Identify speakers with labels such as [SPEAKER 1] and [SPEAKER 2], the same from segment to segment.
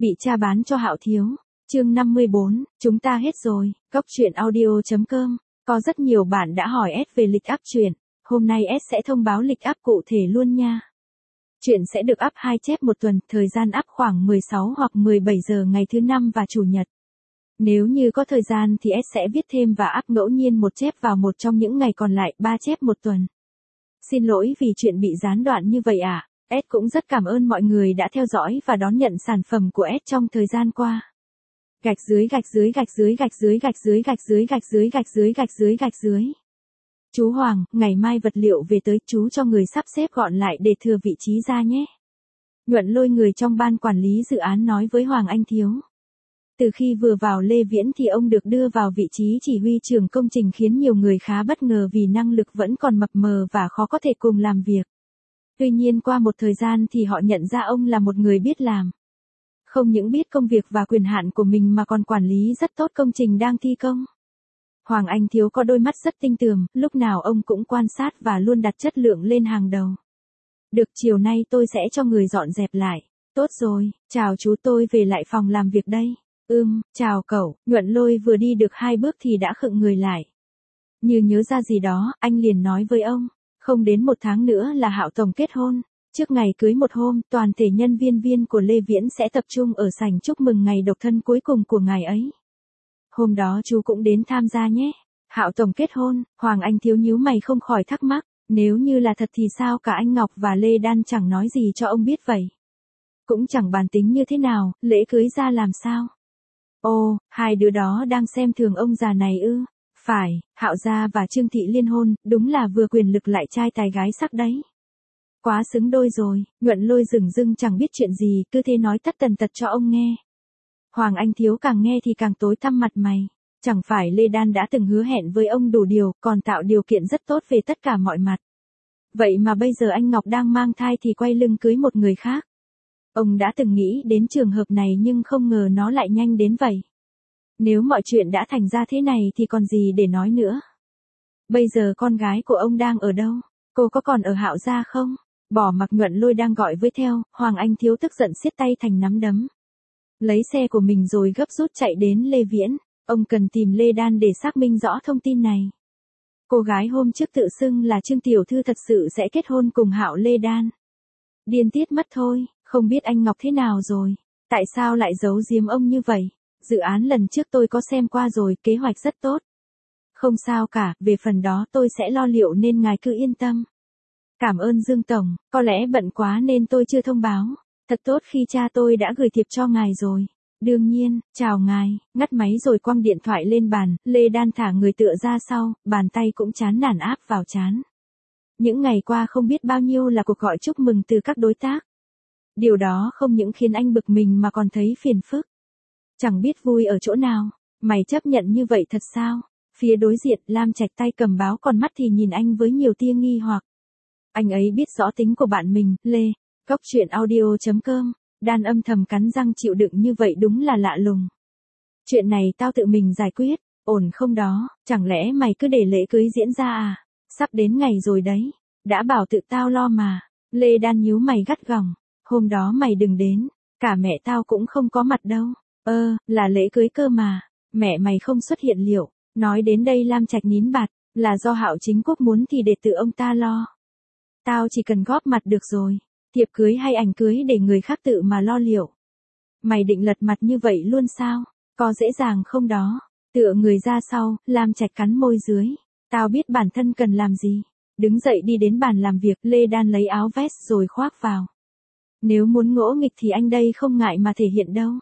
[SPEAKER 1] Bị cha bán cho Hạo Thiếu. Chương 54, chúng ta hết rồi. Cốc truyện audio.com. Có rất nhiều bạn đã hỏi S về lịch up truyện. Hôm nay S sẽ thông báo lịch up cụ thể luôn nha. Truyện sẽ được up 2 chép một tuần, thời gian up khoảng 16 hoặc 17 giờ ngày thứ năm và chủ nhật. Nếu như có thời gian thì S sẽ viết thêm và up ngẫu nhiên một chép vào một trong những ngày còn lại, 3 chép một tuần. Xin lỗi vì chuyện bị gián đoạn như vậy ạ. S cũng rất cảm ơn mọi người đã theo dõi và đón nhận sản phẩm của S trong thời gian qua. Gạch dưới. Chú Hoàng, ngày mai vật liệu về tới, chú cho người sắp xếp gọn lại để thừa vị trí ra nhé. Nhuận Lôi, người trong ban quản lý dự án, nói với Hoàng Anh Thiếu. Từ khi vừa vào Lê Viễn thì ông được đưa vào vị trí chỉ huy trưởng công trình, khiến nhiều người khá bất ngờ vì năng lực vẫn còn mập mờ và khó có thể cùng làm việc. Tuy nhiên qua một thời gian thì họ nhận ra ông là một người biết làm. Không những biết công việc và quyền hạn của mình mà còn quản lý rất tốt công trình đang thi công. Hoàng Anh Thiếu có đôi mắt rất tinh tường, lúc nào ông cũng quan sát và luôn đặt chất lượng lên hàng đầu. Được, chiều nay tôi sẽ cho người dọn dẹp lại. Tốt rồi, chào chú, tôi về lại phòng làm việc đây. Chào cậu. Nhuận Lôi vừa đi được 2 bước thì đã khựng người lại. Như nhớ ra gì đó, anh liền nói với ông. Không đến 1 tháng nữa là Hạo Tổng kết hôn. Trước ngày cưới một hôm, toàn thể nhân viên của Lê Viễn sẽ tập trung ở sảnh chúc mừng ngày độc thân cuối cùng của ngài ấy. Hôm đó chú cũng đến tham gia nhé. Hạo Tổng kết hôn. Hoàng Anh Thiếu nhíu mày không khỏi thắc mắc. Nếu như là thật thì sao cả anh Ngọc và Lê Đan chẳng nói gì cho ông biết vậy? Cũng chẳng bàn tính như thế nào, lễ cưới ra làm sao? Ồ, hai đứa đó đang xem thường ông già này ư? Phải, Hạo gia và Trương Thị liên hôn, đúng là vừa quyền lực lại trai tài gái sắc đấy. Quá xứng đôi rồi. Nhuận Lôi dửng dưng chẳng biết chuyện gì, cứ thế nói tất tần tật cho ông nghe. Hoàng Anh Thiếu càng nghe thì càng tối tăm mặt mày. Chẳng phải Lê Đan đã từng hứa hẹn với ông đủ điều, còn tạo điều kiện rất tốt về tất cả mọi mặt. Vậy mà bây giờ anh Ngọc đang mang thai thì quay lưng cưới một người khác. Ông đã từng nghĩ đến trường hợp này nhưng không ngờ nó lại nhanh đến vậy. Nếu mọi chuyện đã thành ra thế này thì còn gì để nói nữa. Bây giờ con gái của ông đang ở đâu? Cô có còn ở Hạo gia không? Bỏ mặc Nhuận Lôi đang gọi với theo, Hoàng Anh Thiếu tức giận siết tay thành nắm đấm. Lấy xe của mình rồi gấp rút chạy đến Lê Viễn. Ông cần tìm Lê Đan để xác minh rõ thông tin này. Cô gái hôm trước tự xưng là Trương Tiểu Thư thật sự sẽ kết hôn cùng Hạo Lê Đan. Điên tiết mất thôi, không biết anh Ngọc thế nào rồi. Tại sao lại giấu giếm ông như vậy? Dự án lần trước tôi có xem qua rồi, kế hoạch rất tốt. Không sao cả, về phần đó tôi sẽ lo liệu nên ngài cứ yên tâm. Cảm ơn Dương Tổng, có lẽ bận quá nên tôi chưa thông báo. Thật tốt khi cha tôi đã gửi thiệp cho ngài rồi. Đương nhiên, chào ngài. Ngắt máy rồi quăng điện thoại lên bàn, Lê Đan thả người tựa ra sau, bàn tay cũng chán nản áp vào trán. Những ngày qua không biết bao nhiêu là cuộc gọi chúc mừng từ các đối tác. Điều đó không những khiến anh bực mình mà còn thấy phiền phức. Chẳng biết vui ở chỗ nào. Mày chấp nhận như vậy thật sao? Phía đối diện, Lam Trạch tay cầm báo còn mắt thì nhìn anh với nhiều tia nghi hoặc. Anh ấy biết rõ tính của bạn mình, Lê. Cốc truyện audio.com. Đan âm thầm cắn răng chịu đựng như vậy đúng là lạ lùng. Chuyện này tao tự mình giải quyết, ổn không đó? Chẳng lẽ mày cứ để lễ cưới diễn ra à? Sắp đến ngày rồi đấy. Đã bảo tự tao lo mà. Lê Đan nhíu mày gắt gỏng. Hôm đó mày đừng đến. Cả mẹ tao cũng không có mặt đâu. Là lễ cưới cơ mà. Mẹ mày không xuất hiện liệu? Nói đến đây Lam Trạch nín bạt. Là do Hạo Chính Quốc muốn thì để tự ông ta lo. Tao chỉ cần góp mặt được rồi. Thiệp cưới hay ảnh cưới để người khác tự mà lo liệu. Mày định lật mặt như vậy luôn sao? Có dễ dàng không đó? Tựa người ra sau, Lam Trạch cắn môi dưới. Tao biết bản thân cần làm gì. Đứng dậy đi đến bàn làm việc, Lê Đan lấy áo vest rồi khoác vào. Nếu muốn ngỗ nghịch thì anh đây không ngại mà thể hiện đâu.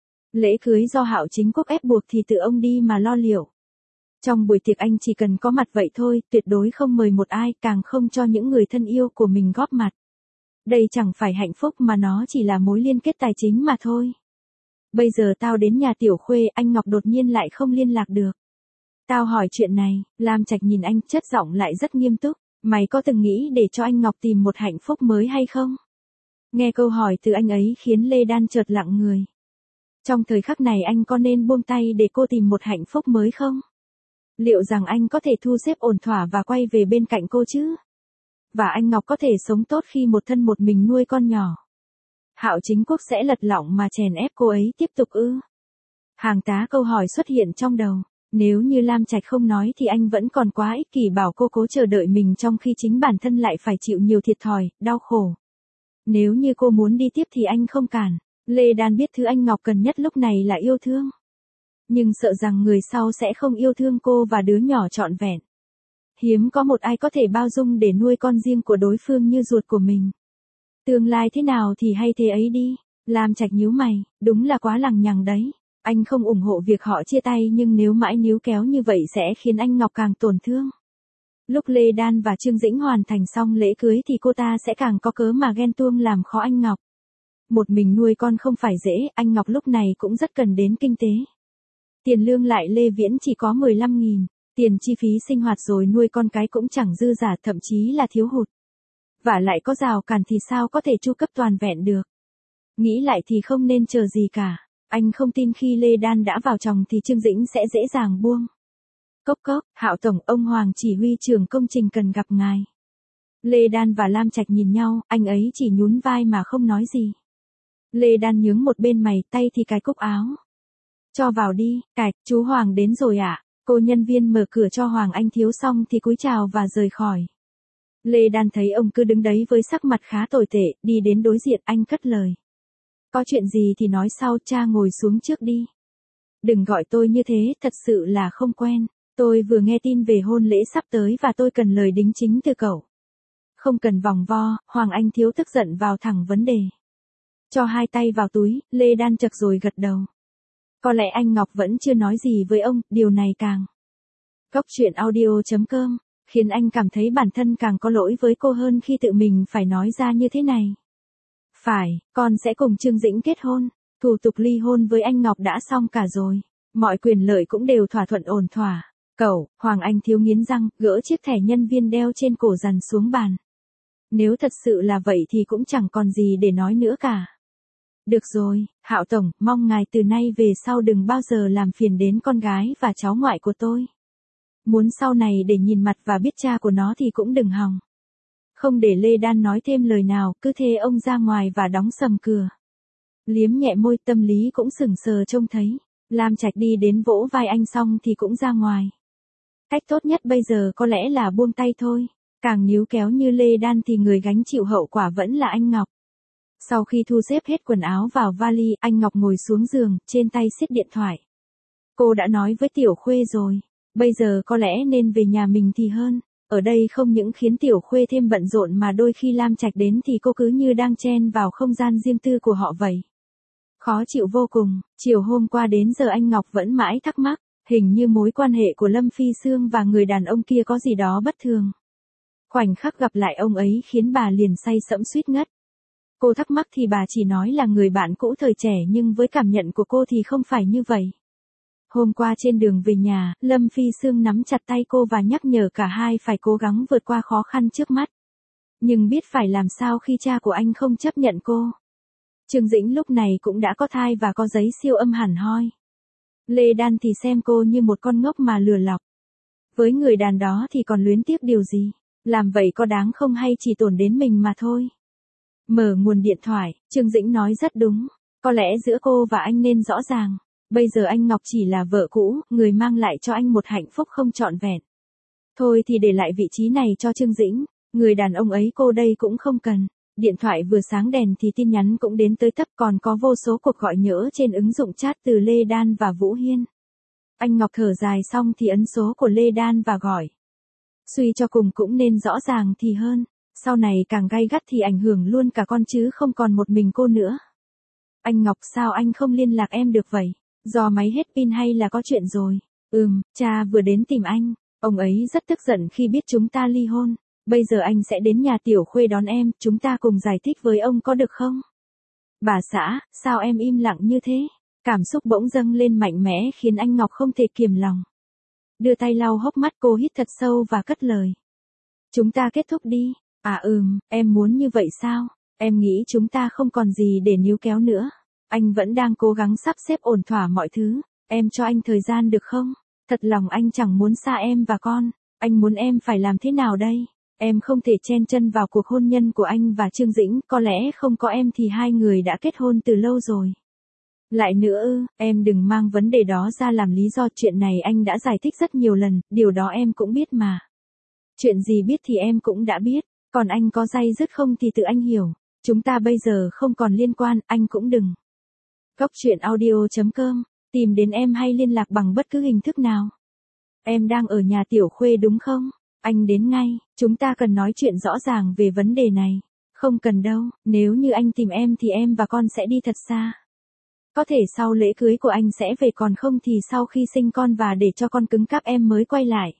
[SPEAKER 1] Lễ cưới do Hạo Chính Quốc ép buộc thì tự ông đi mà lo liệu. Trong buổi tiệc anh chỉ cần có mặt vậy thôi, tuyệt đối không mời một ai, càng không cho những người thân yêu của mình góp mặt. Đây chẳng phải hạnh phúc mà nó chỉ là mối liên kết tài chính mà thôi. Bây giờ tao đến nhà Tiểu Khuê, anh Ngọc đột nhiên lại không liên lạc được. Tao hỏi chuyện này, Lam Trạch nhìn anh, chất giọng lại rất nghiêm túc. Mày có từng nghĩ để cho anh Ngọc tìm một hạnh phúc mới hay không? Nghe câu hỏi từ anh ấy khiến Lê Đan chợt lặng người. Trong thời khắc này anh có nên buông tay để cô tìm một hạnh phúc mới không? Liệu rằng anh có thể thu xếp ổn thỏa và quay về bên cạnh cô chứ? Và anh Ngọc có thể sống tốt khi một thân một mình nuôi con nhỏ. Hạo Chính Quốc sẽ lật lọng mà chèn ép cô ấy tiếp tục ư? Hàng tá câu hỏi xuất hiện trong đầu. Nếu như Lam Trạch không nói thì anh vẫn còn quá ích kỷ bảo cô cố chờ đợi mình trong khi chính bản thân lại phải chịu nhiều thiệt thòi, đau khổ. Nếu như cô muốn đi tiếp thì anh không cản. Lê Đan biết thứ anh Ngọc cần nhất lúc này là yêu thương. Nhưng sợ rằng người sau sẽ không yêu thương cô và đứa nhỏ trọn vẹn. Hiếm có một ai có thể bao dung để nuôi con riêng của đối phương như ruột của mình. Tương lai thế nào thì hay thế ấy đi. Lam Trạch nhíu mày, đúng là quá lằng nhằng đấy. Anh không ủng hộ việc họ chia tay nhưng nếu mãi níu kéo như vậy sẽ khiến anh Ngọc càng tổn thương. Lúc Lê Đan và Trương Dĩnh hoàn thành xong lễ cưới thì cô ta sẽ càng có cớ mà ghen tuông làm khó anh Ngọc. Một mình nuôi con không phải dễ, anh Ngọc lúc này cũng rất cần đến kinh tế. Tiền lương lại Lê Viễn chỉ có 15.000, tiền chi phí sinh hoạt rồi nuôi con cái cũng chẳng dư giả, thậm chí là thiếu hụt. Và lại có rào cản thì sao có thể chu cấp toàn vẹn được. Nghĩ lại thì không nên chờ gì cả. Anh không tin khi Lê Đan đã vào chồng thì Trương Dĩnh sẽ dễ dàng buông. Cốc cốc, Hạo Tổng, ông Hoàng chỉ huy trưởng công trình cần gặp ngài. Lê Đan và Lam Trạch nhìn nhau, anh ấy chỉ nhún vai mà không nói gì. Lê Đan nhướng một bên mày, tay thì cài cúc áo. Cho vào đi, cài, chú Hoàng đến rồi ạ. Cô nhân viên mở cửa cho Hoàng Anh Thiếu xong thì cúi chào và rời khỏi. Lê Đan thấy ông cứ đứng đấy với sắc mặt khá tồi tệ, đi đến đối diện anh cất lời. Có chuyện gì thì nói sau, cha ngồi xuống trước đi. Đừng gọi tôi như thế, thật sự là không quen. Tôi vừa nghe tin về hôn lễ sắp tới và tôi cần lời đính chính từ cậu. Không cần vòng vo, Hoàng Anh Thiếu tức giận vào thẳng vấn đề. Cho hai tay vào túi, Lê Đan chật rồi gật đầu. Có lẽ anh Ngọc vẫn chưa nói gì với ông, điều này càng. Góc truyện audio.com, khiến anh cảm thấy bản thân càng có lỗi với cô hơn khi tự mình phải nói ra như thế này. Phải, con sẽ cùng Trương Dĩnh kết hôn. Thủ tục ly hôn với anh Ngọc đã xong cả rồi. Mọi quyền lợi cũng đều thỏa thuận ổn thỏa. Cậu, Hoàng Anh Thiếu nghiến răng, gỡ chiếc thẻ nhân viên đeo trên cổ dằn xuống bàn. Nếu thật sự là vậy thì cũng chẳng còn gì để nói nữa cả. Được rồi, Hạo Tổng, mong ngài từ nay về sau đừng bao giờ làm phiền đến con gái và cháu ngoại của tôi. Muốn sau này để nhìn mặt và biết cha của nó thì cũng đừng hòng. Không để Lê Đan nói thêm lời nào, cứ thế ông ra ngoài và đóng sầm cửa. Liếm nhẹ môi, tâm lý cũng sững sờ trông thấy. Lam Trạch đi đến vỗ vai anh xong thì cũng ra ngoài. Cách tốt nhất bây giờ có lẽ là buông tay thôi. Càng níu kéo như Lê Đan thì người gánh chịu hậu quả vẫn là anh Ngọc. Sau khi thu xếp hết quần áo vào vali, anh Ngọc ngồi xuống giường, trên tay siết điện thoại. Cô đã nói với Tiểu Khuê rồi. Bây giờ có lẽ nên về nhà mình thì hơn. Ở đây không những khiến Tiểu Khuê thêm bận rộn mà đôi khi Lam Trạch đến thì cô cứ như đang chen vào không gian riêng tư của họ vậy. Khó chịu vô cùng, chiều hôm qua đến giờ anh Ngọc vẫn mãi thắc mắc, hình như mối quan hệ của Lâm Phi Sương và người đàn ông kia có gì đó bất thường. Khoảnh khắc gặp lại ông ấy khiến bà liền say sẫm suýt ngất. Cô thắc mắc thì bà chỉ nói là người bạn cũ thời trẻ nhưng với cảm nhận của cô thì không phải như vậy. Hôm qua trên đường về nhà, Lâm Phi Sương nắm chặt tay cô và nhắc nhở cả hai phải cố gắng vượt qua khó khăn trước mắt. Nhưng biết phải làm sao khi cha của anh không chấp nhận cô. Trương Dĩnh lúc này cũng đã có thai và có giấy siêu âm hẳn hoi. Lê Đan thì xem cô như một con ngốc mà lừa lọc. Với người đàn đó thì còn luyến tiếc điều gì, làm vậy có đáng không hay chỉ tổn đến mình mà thôi. Mở nguồn điện thoại, Trương Dĩnh nói rất đúng, có lẽ giữa cô và anh nên rõ ràng. Bây giờ anh Ngọc chỉ là vợ cũ, người mang lại cho anh một hạnh phúc không trọn vẹn. Thôi thì để lại vị trí này cho Trương Dĩnh, người đàn ông ấy cô đây cũng không cần. Điện thoại vừa sáng đèn thì tin nhắn cũng đến tới tấp, còn có vô số cuộc gọi nhỡ trên ứng dụng chat từ Lê Đan và Vũ Hiên. Anh Ngọc thở dài xong thì ấn số của Lê Đan và gọi. Suy cho cùng cũng nên rõ ràng thì hơn, sau này càng gay gắt thì ảnh hưởng luôn cả con chứ không còn một mình cô nữa. Anh Ngọc, sao anh không liên lạc em được vậy? Do máy hết pin hay là có chuyện rồi? Cha vừa đến tìm anh, ông ấy rất tức giận khi biết chúng ta ly hôn. Bây giờ anh sẽ đến nhà Tiểu Khuê đón em, chúng ta cùng giải thích với ông có được không? Bà xã, sao em im lặng như thế? Cảm xúc bỗng dâng lên mạnh mẽ khiến anh Ngọc không thể kiềm lòng. Đưa tay lau hốc mắt, cô hít thật sâu và cất lời. Chúng ta kết thúc đi. Em muốn như vậy sao? Em nghĩ chúng ta không còn gì để níu kéo nữa. Anh vẫn đang cố gắng sắp xếp ổn thỏa mọi thứ. Em cho anh thời gian được không? Thật lòng anh chẳng muốn xa em và con. Anh muốn em phải làm thế nào đây? Em không thể chen chân vào cuộc hôn nhân của anh và Trương Dĩnh, có lẽ không có em thì hai người đã kết hôn từ lâu rồi. Lại nữa, em đừng mang vấn đề đó ra làm lý do, chuyện này anh đã giải thích rất nhiều lần, điều đó em cũng biết mà. Chuyện gì biết thì em cũng đã biết, còn anh có day dứt không thì tự anh hiểu. Chúng ta bây giờ không còn liên quan, anh cũng đừng. Góc truyện audio.com, tìm đến em hay liên lạc bằng bất cứ hình thức nào. Em đang ở nhà Tiểu Khuê đúng không? Anh đến ngay, chúng ta cần nói chuyện rõ ràng về vấn đề này. Không cần đâu, nếu như anh tìm em thì em và con sẽ đi thật xa. Có thể sau lễ cưới của anh sẽ về, còn không thì sau khi sinh con và để cho con cứng cáp em mới quay lại.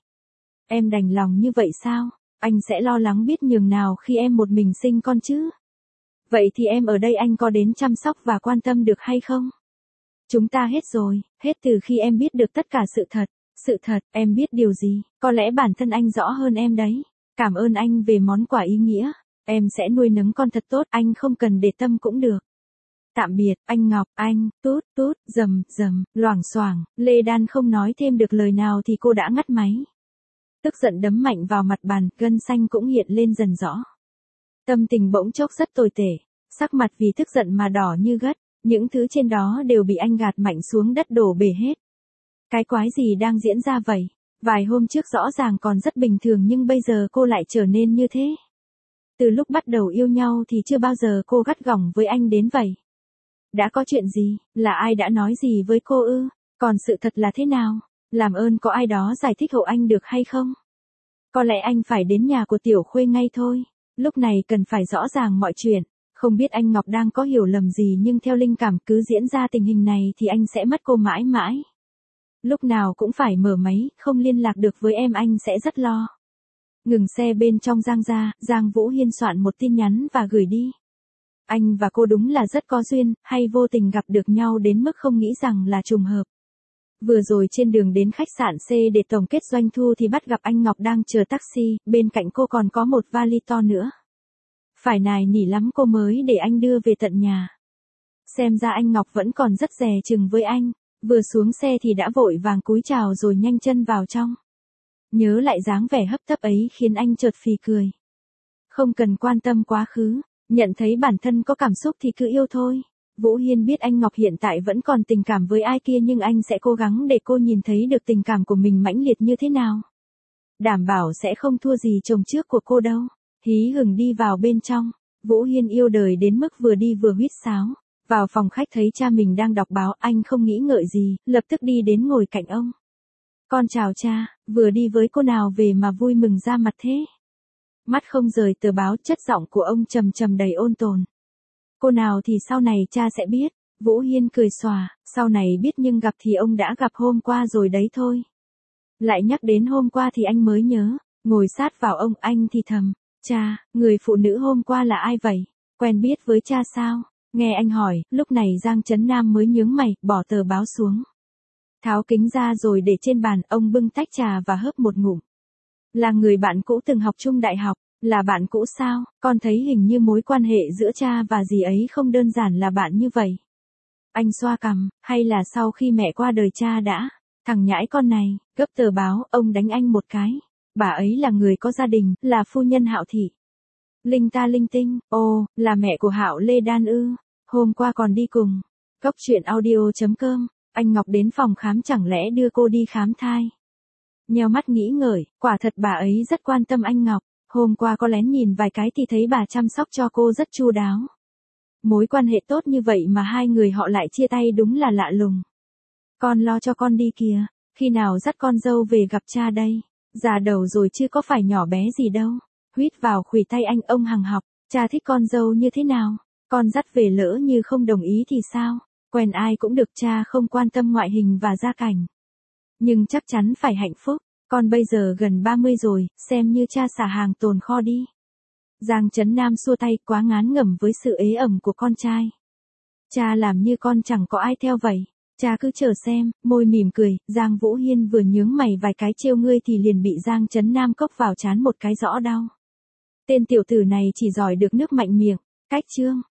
[SPEAKER 1] Em đành lòng như vậy sao? Anh sẽ lo lắng biết nhường nào khi em một mình sinh con chứ. Vậy thì em ở đây anh có đến chăm sóc và quan tâm được hay không? Chúng ta hết rồi, hết từ khi em biết được tất cả sự thật. Sự thật, em biết điều gì? Có lẽ bản thân anh rõ hơn em đấy. Cảm ơn anh về món quà ý nghĩa. Em sẽ nuôi nấng con thật tốt, anh không cần để tâm cũng được. Tạm biệt, anh Ngọc, anh, tút, tút, rầm, rầm, loảng xoảng, Lê Đan không nói thêm được lời nào thì cô đã ngắt máy. Tức giận đấm mạnh vào mặt bàn, gân xanh cũng hiện lên dần rõ. Tâm tình bỗng chốc rất tồi tệ, sắc mặt vì tức giận mà đỏ như gất, những thứ trên đó đều bị anh gạt mạnh xuống đất đổ bể hết. Cái quái gì đang diễn ra vậy? Vài hôm trước rõ ràng còn rất bình thường nhưng bây giờ cô lại trở nên như thế. Từ lúc bắt đầu yêu nhau thì chưa bao giờ cô gắt gỏng với anh đến vậy. Đã có chuyện gì? Là ai đã nói gì với cô ư? Còn sự thật là thế nào? Làm ơn có ai đó giải thích hộ anh được hay không? Có lẽ anh phải đến nhà của Tiểu Khuê ngay thôi. Lúc này cần phải rõ ràng mọi chuyện. Không biết anh Ngọc đang có hiểu lầm gì nhưng theo linh cảm cứ diễn ra tình hình này thì anh sẽ mất cô mãi mãi. Lúc nào cũng phải mở máy, không liên lạc được với em anh sẽ rất lo. Ngừng xe bên trong Giang ra, Giang Vũ Hiên soạn một tin nhắn và gửi đi. Anh và cô đúng là rất có duyên, hay vô tình gặp được nhau đến mức không nghĩ rằng là trùng hợp. Vừa rồi trên đường đến khách sạn C để tổng kết doanh thu thì bắt gặp anh Ngọc đang chờ taxi, bên cạnh cô còn có một vali to nữa. Phải nài nỉ lắm cô mới để anh đưa về tận nhà. Xem ra anh Ngọc vẫn còn rất dè chừng với anh, vừa xuống xe thì đã vội vàng cúi chào rồi nhanh chân vào trong. Nhớ lại dáng vẻ hấp tấp ấy khiến anh chợt phì cười. Không cần quan tâm quá khứ, nhận thấy bản thân có cảm xúc thì cứ yêu thôi. Vũ Hiên biết anh Ngọc hiện tại vẫn còn tình cảm với ai kia nhưng anh sẽ cố gắng để cô nhìn thấy được tình cảm của mình mãnh liệt như thế nào. Đảm bảo sẽ không thua gì chồng trước của cô đâu. Hí hửng đi vào bên trong, Vũ Hiên yêu đời đến mức vừa đi vừa huýt sáo. Vào phòng khách thấy cha mình đang đọc báo, anh không nghĩ ngợi gì, lập tức đi đến ngồi cạnh ông. Con chào cha, vừa đi với cô nào về mà vui mừng ra mặt thế? Mắt không rời tờ báo, chất giọng của ông trầm trầm đầy ôn tồn. Cô nào thì sau này cha sẽ biết. Vũ Hiên cười xòa, sau này biết nhưng gặp thì ông đã gặp hôm qua rồi đấy thôi. Lại nhắc đến hôm qua thì anh mới nhớ, ngồi sát vào ông anh thì thầm. Cha, người phụ nữ hôm qua là ai vậy? Quen biết với cha sao? Nghe anh hỏi, lúc này Giang Trấn Nam mới nhướng mày, bỏ tờ báo xuống. Tháo kính ra rồi để trên bàn, ông bưng tách trà và hớp một ngụm. Là người bạn cũ từng học chung đại học, là bạn cũ sao? Con thấy hình như mối quan hệ giữa cha và dì ấy không đơn giản là bạn như vậy. Anh xoa cằm, hay là sau khi mẹ qua đời cha đã? Thằng nhãi con này, gấp tờ báo, ông đánh anh một cái. Bà ấy là người có gia đình, là phu nhân Hạo Thị. Linh ta linh tinh, ồ, là mẹ của Hạo Lê Đan ư? Hôm qua còn đi cùng. Góc truyện audio.com, anh Ngọc đến phòng khám chẳng lẽ đưa cô đi khám thai? Nheo mắt nghĩ ngợi, quả thật bà ấy rất quan tâm anh Ngọc. Hôm qua có lén nhìn vài cái thì thấy bà chăm sóc cho cô rất chu đáo. Mối quan hệ tốt như vậy mà hai người họ lại chia tay đúng là lạ lùng. Con lo cho con đi kìa, khi nào dắt con dâu về gặp cha đây? Già đầu rồi chứ có phải nhỏ bé gì đâu. Huýt vào khuỷu tay anh, ông hằng học, cha thích con dâu như thế nào? Con dắt về lỡ như không đồng ý thì sao? Quen ai cũng được, cha không quan tâm ngoại hình và gia cảnh. Nhưng chắc chắn phải hạnh phúc, con bây giờ gần 30 rồi, xem như cha xả hàng tồn kho đi. Giang Trấn Nam xua tay, quá ngán ngẩm với sự ế ẩm của con trai. Cha làm như con chẳng có ai theo vậy. Cha cứ chờ xem, môi mỉm cười, Giang Vũ Hiên vừa nhướng mày vài cái trêu ngươi thì liền bị Giang Trấn Nam cốc vào trán một cái rõ đau. Tên tiểu tử này chỉ giỏi được nước mạnh miệng, cách chương.